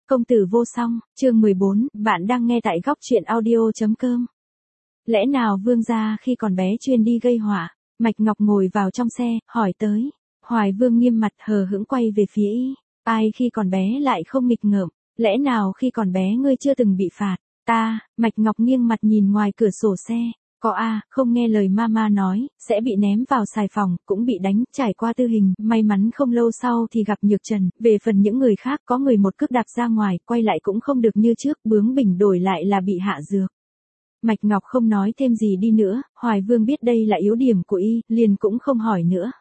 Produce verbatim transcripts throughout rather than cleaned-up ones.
Công tử vô song, chương mười bốn, bạn đang nghe tại góc truyện audio.com. Lẽ nào Vương gia khi còn bé chuyên đi gây họa? Mạch Ngọc ngồi vào trong xe, hỏi tới. Hoài Vương nghiêm mặt hờ hững quay về phía y. Ai khi còn bé lại không nghịch ngợm? Lẽ nào khi còn bé ngươi chưa từng bị phạt? Ta, Mạch Ngọc nghiêng mặt nhìn ngoài cửa sổ xe. Có a, không nghe lời mama nói, sẽ bị ném vào xài phòng, cũng bị đánh, trải qua tư hình, may mắn không lâu sau thì gặp nhược trần, về phần những người khác có người một cước đạp ra ngoài, quay lại cũng không được như trước, bướng bỉnh đổi lại là bị hạ dược. Mạch Ngọc không nói thêm gì đi nữa, Hoài Vương biết đây là yếu điểm của y, liền cũng không hỏi nữa.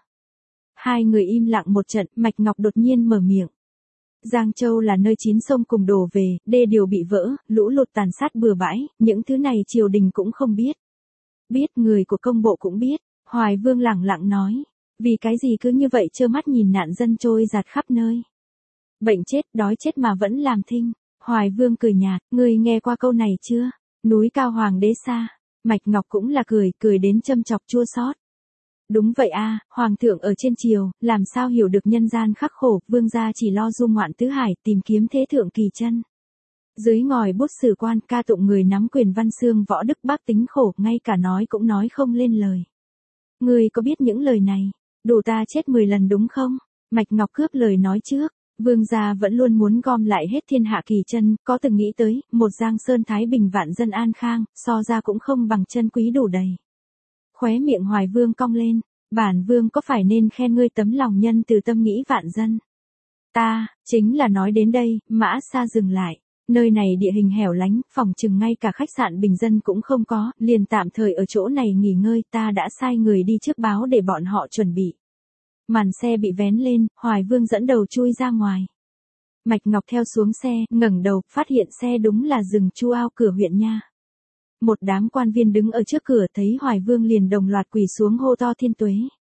Hai người im lặng một trận, Mạch Ngọc đột nhiên mở miệng. Giang Châu là nơi chín sông cùng đổ về, đê điều bị vỡ, lũ lụt tàn sát bừa bãi, những thứ này triều đình cũng không biết. Biết, người của công bộ cũng biết, Hoài Vương lẳng lặng nói, vì cái gì cứ như vậy trơ mắt nhìn nạn dân trôi giạt khắp nơi. Bệnh chết, đói chết mà vẫn làm thinh. Hoài Vương cười nhạt, ngươi nghe qua câu này chưa? Núi cao hoàng đế xa. Mạch Ngọc cũng là cười, cười đến châm chọc chua xót. Đúng vậy a, hoàng thượng ở trên triều, làm sao hiểu được nhân gian khắc khổ, vương gia chỉ lo du ngoạn tứ hải, tìm kiếm thế thượng kỳ chân. Dưới ngòi bút sử quan ca tụng người nắm quyền văn xương võ đức bác tính khổ, ngay cả nói cũng nói không lên lời. Ngươi có biết những lời này? Đủ ta chết mười lần đúng không? Mạch Ngọc cướp lời nói trước. Vương gia vẫn luôn muốn gom lại hết thiên hạ kỳ chân, có từng nghĩ tới, một giang sơn thái bình vạn dân an khang, so ra cũng không bằng chân quý đủ đầy. Khóe miệng Hoài Vương cong lên, bản vương có phải nên khen ngươi tấm lòng nhân từ tâm nghĩ vạn dân? Ta, chính là nói đến đây, mã xa dừng lại. Nơi này địa hình hẻo lánh, phòng chừng ngay cả khách sạn bình dân cũng không có, liền tạm thời ở chỗ này nghỉ ngơi, ta đã sai người đi trước báo để bọn họ chuẩn bị. Màn xe bị vén lên, Hoài Vương dẫn đầu chui ra ngoài. Mạch Ngọc theo xuống xe, ngẩng đầu, phát hiện xe đúng là rừng Chu Ao cửa huyện nha. Một đám quan viên đứng ở trước cửa thấy Hoài Vương liền đồng loạt quỳ xuống hô to thiên tuế.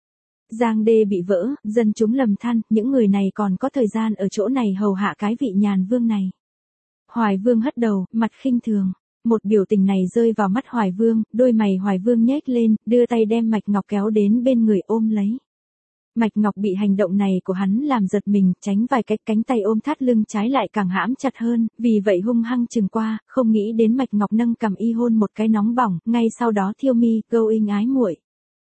Giang đê bị vỡ, dân chúng lầm than, những người này còn có thời gian ở chỗ này hầu hạ cái vị nhàn vương này. Hoài Vương hất đầu, mặt khinh thường. Một biểu tình này rơi vào mắt Hoài Vương, đôi mày Hoài Vương nhếch lên, đưa tay đem Mạch Ngọc kéo đến bên người ôm lấy. Mạch Ngọc bị hành động này của hắn làm giật mình, tránh vài cách, cánh tay ôm thắt lưng trái lại càng hãm chặt hơn, vì vậy hung hăng chừng qua, không nghĩ đến Mạch Ngọc nâng cầm y hôn một cái nóng bỏng, ngay sau đó thiêu mi, câu inh ái muội.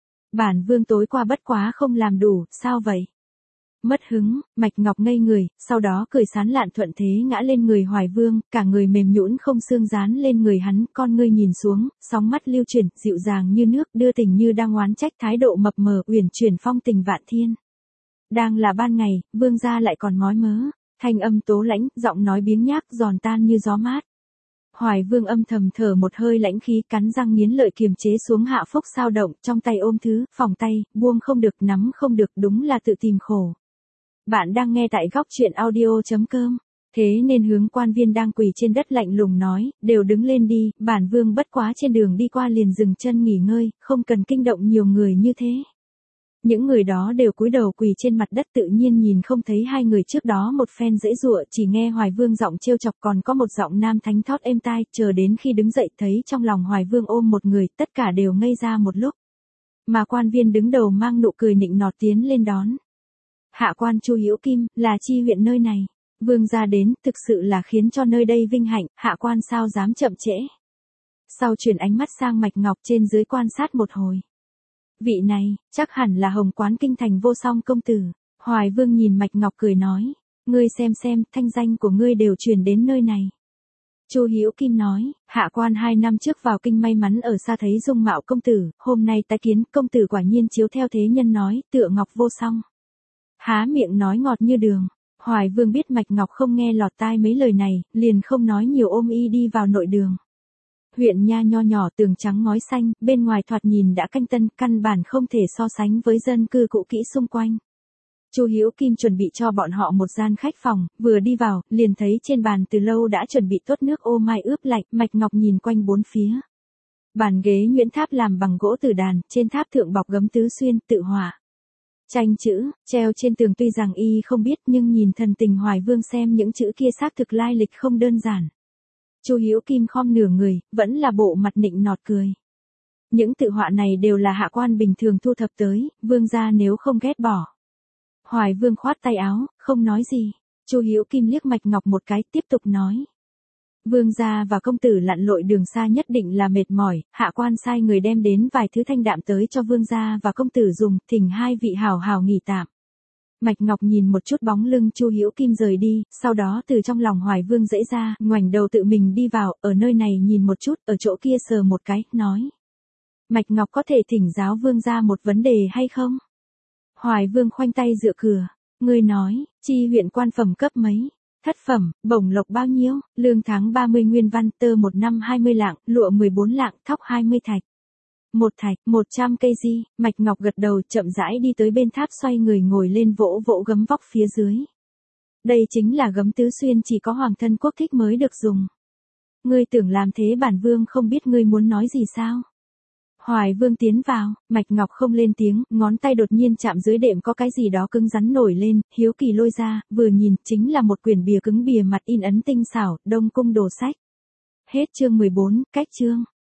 Bản vương tối qua bất quá không làm đủ, sao vậy? Mất hứng, Mạch Ngọc ngây người, sau đó cười sán lạn thuận thế ngã lên người Hoài Vương, cả người mềm nhũn không xương dán lên người hắn, con ngươi nhìn xuống, sóng mắt lưu chuyển, dịu dàng như nước, đưa tình như đang oán trách, thái độ mập mờ, uyển chuyển phong tình vạn thiên. Đang là ban ngày, vương gia lại còn mói mớ, thanh âm tố lãnh, giọng nói biếng nhác, giòn tan như gió mát. Hoài Vương âm thầm thở một hơi lãnh khí, cắn răng nghiến lợi kiềm chế xuống hạ phúc sao động, trong tay ôm thứ, phòng tay, buông không được, nắm không được, đúng là tự tìm khổ. Bạn đang nghe tại góc truyện audio.com. Thế nên hướng quan viên đang quỳ trên đất lạnh lùng nói, đều đứng lên đi, bản vương bất quá trên đường đi qua liền dừng chân nghỉ ngơi, không cần kinh động nhiều người như thế. Những người đó đều cúi đầu quỳ trên mặt đất, tự nhiên nhìn không thấy hai người trước đó một phen giãy giụa, chỉ nghe Hoài Vương giọng trêu chọc, còn có một giọng nam thánh thót êm tai, chờ đến khi đứng dậy thấy trong lòng Hoài Vương ôm một người, tất cả đều ngây ra một lúc. Mà quan viên đứng đầu mang nụ cười nịnh nọt tiến lên đón. Hạ quan Chu Hữu Kim, là chi huyện nơi này. Vương gia đến, thực sự là khiến cho nơi đây vinh hạnh, hạ quan sao dám chậm trễ. Sau chuyển ánh mắt sang Mạch Ngọc trên dưới quan sát một hồi. Vị này, chắc hẳn là Hồng Quán kinh thành vô song công tử. Hoài Vương nhìn Mạch Ngọc cười nói, ngươi xem xem, thanh danh của ngươi đều truyền đến nơi này. Chu Hữu Kim nói, hạ quan hai năm trước vào kinh may mắn ở xa thấy dung mạo công tử, hôm nay tái kiến, công tử quả nhiên chiếu theo thế nhân nói, tựa ngọc vô song. Há miệng nói ngọt như đường. Hoài Vương biết Mạch Ngọc không nghe lọt tai mấy lời này, liền không nói nhiều ôm y đi vào nội đường. Huyện nha nho nhỏ, tường trắng ngói xanh, bên ngoài thoạt nhìn đã canh tân, căn bản không thể so sánh với dân cư cũ kỹ xung quanh. Chu Hữu Kim chuẩn bị cho bọn họ một gian khách phòng, vừa đi vào, liền thấy trên bàn từ lâu đã chuẩn bị tốt nước ô mai ướp lạnh, Mạch Ngọc nhìn quanh bốn phía. Bàn ghế nhuyễn tháp làm bằng gỗ tử đàn, trên tháp thượng bọc gấm tứ xuyên, tự họa. Tranh chữ, treo trên tường, tuy rằng y không biết nhưng nhìn thần tình Hoài Vương xem những chữ kia xác thực lai lịch không đơn giản. Chu Hữu Kim khom nửa người, vẫn là bộ mặt nịnh nọt cười. Những tự họa này đều là hạ quan bình thường thu thập tới, vương gia nếu không ghét bỏ. Hoài Vương khoát tay áo, không nói gì. Chu Hữu Kim liếc Mạch Ngọc một cái, tiếp tục nói. Vương gia và công tử lặn lội đường xa nhất định là mệt mỏi, hạ quan sai người đem đến vài thứ thanh đạm tới cho vương gia và công tử dùng, thỉnh hai vị hảo hảo nghỉ tạm. Mạch Ngọc nhìn một chút bóng lưng Chu Hữu Kim rời đi, sau đó từ trong lòng Hoài Vương dễ ra, ngoảnh đầu tự mình đi vào, ở nơi này nhìn một chút, ở chỗ kia sờ một cái, nói. Mạch Ngọc có thể thỉnh giáo vương gia một vấn đề hay không? Hoài Vương khoanh tay dựa cửa, ngươi nói, chi huyện quan phẩm cấp mấy? Thất phẩm, bổng lộc bao nhiêu? Lương tháng ba mươi nguyên văn, tơ một năm hai mươi lạng, lụa mười bốn lạng, thóc hai mươi thạch. Một thạch, một trăm cây di, Mạch Ngọc gật đầu chậm rãi đi tới bên tháp xoay người ngồi lên vỗ vỗ gấm vóc phía dưới. Đây chính là gấm tứ xuyên chỉ có hoàng thân quốc thích mới được dùng. Ngươi tưởng làm thế bản vương không biết ngươi muốn nói gì sao? Hoài Vương tiến vào, Mạch Ngọc không lên tiếng, ngón tay đột nhiên chạm dưới đệm có cái gì đó cứng rắn nổi lên, hiếu kỳ lôi ra, vừa nhìn, chính là một quyển bìa cứng bìa mặt in ấn tinh xảo, Đông Cung đồ sách. Hết chương mười bốn, cách chương.